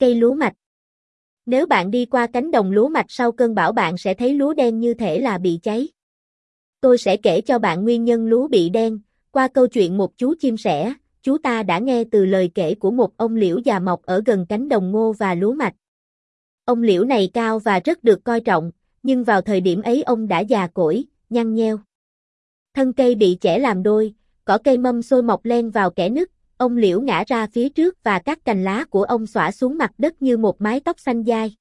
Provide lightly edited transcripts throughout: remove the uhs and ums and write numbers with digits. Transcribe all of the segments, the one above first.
Cây lúa mạch. Nếu bạn đi qua cánh đồng lúa mạch sau cơn bão bạn sẽ thấy lúa đen như thể là bị cháy. Tôi sẽ kể cho bạn nguyên nhân lúa bị đen, qua câu chuyện một chú chim sẻ, chú ta đã nghe từ lời kể của một ông liễu già mọc ở gần cánh đồng ngô và lúa mạch. Ông liễu này cao và rất được coi trọng, nhưng vào thời điểm ấy ông đã già cỗi, nhăn nheo. Thân cây bị chẻ làm đôi, cỏ cây mâm xôi mọc len vào kẽ nứt, ông liễu ngã ra phía trước và các cành lá của ông xõa xuống mặt đất như một mái tóc xanh dai.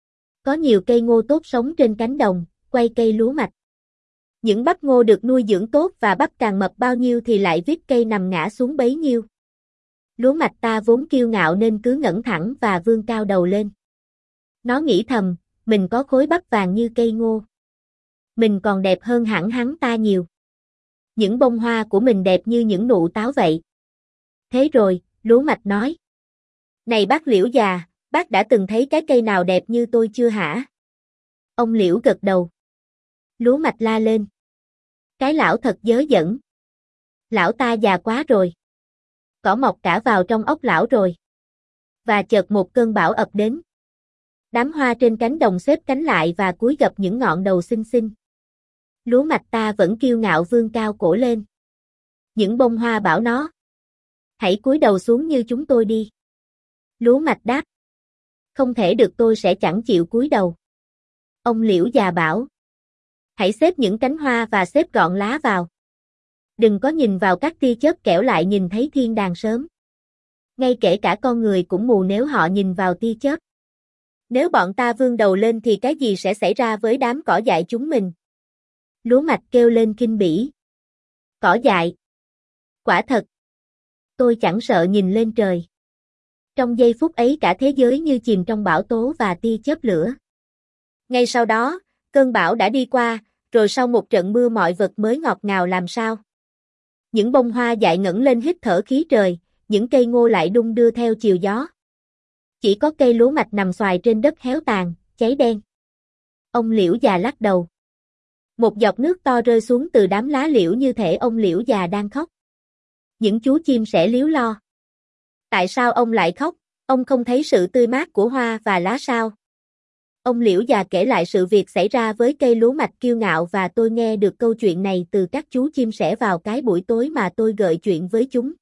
Có nhiều cây ngô tốt sống trên cánh đồng, quay cây lúa mạch. Những bắp ngô được nuôi dưỡng tốt và bắp càng mập bao nhiêu thì lại viết cây nằm ngã xuống bấy nhiêu. Lúa mạch ta vốn kiêu ngạo nên cứ ngẩng thẳng và vươn cao đầu lên. Nó nghĩ thầm, mình có khối bắp vàng như cây ngô. Mình còn đẹp hơn hẳn hắn ta nhiều. Những bông hoa của mình đẹp như những nụ táo vậy. Thế rồi, lúa mạch nói. Này bác liễu già, bác đã từng thấy cái cây nào đẹp như tôi chưa hả? Ông liễu gật đầu. Lúa mạch la lên. Cái lão thật dớ dẫn. Lão ta già quá rồi. Cỏ mọc cả vào trong óc lão rồi. Và chợt một cơn bão ập đến. Đám hoa trên cánh đồng xếp cánh lại và cúi gập những ngọn đầu xinh xinh. Lúa mạch ta vẫn kiêu ngạo vươn cao cổ lên. Những bông hoa bảo nó. Hãy cúi đầu xuống như chúng tôi đi. Lúa mạch đáp. Không thể được, tôi sẽ chẳng chịu cúi đầu. Ông liễu già bảo. Hãy xếp những cánh hoa và xếp gọn lá vào. Đừng có nhìn vào các tia chớp kẻo lại nhìn thấy thiên đàng sớm. Ngay kể cả con người cũng mù nếu họ nhìn vào tia chớp. Nếu bọn ta vươn đầu lên thì cái gì sẽ xảy ra với đám cỏ dại chúng mình? Lúa mạch kêu lên khinh bỉ. Cỏ dại. Quả thật. Tôi chẳng sợ nhìn lên trời. Trong giây phút ấy cả thế giới như chìm trong bão tố và tia chớp lửa. Ngay sau đó, cơn bão đã đi qua, rồi sau một trận mưa mọi vật mới ngọt ngào làm sao. Những bông hoa dại ngẩng lên hít thở khí trời, những cây ngô lại đung đưa theo chiều gió. Chỉ có cây lúa mạch nằm xoài trên đất héo tàn, cháy đen. Ông liễu già lắc đầu. Một giọt nước to rơi xuống từ đám lá liễu như thể ông liễu già đang khóc. Những chú chim sẻ líu lo. Tại sao ông lại khóc? Ông không thấy sự tươi mát của hoa và lá sao? Ông liễu già kể lại sự việc xảy ra với cây lúa mạch kiêu ngạo và tôi nghe được câu chuyện này từ các chú chim sẻ vào cái buổi tối mà tôi gợi chuyện với chúng.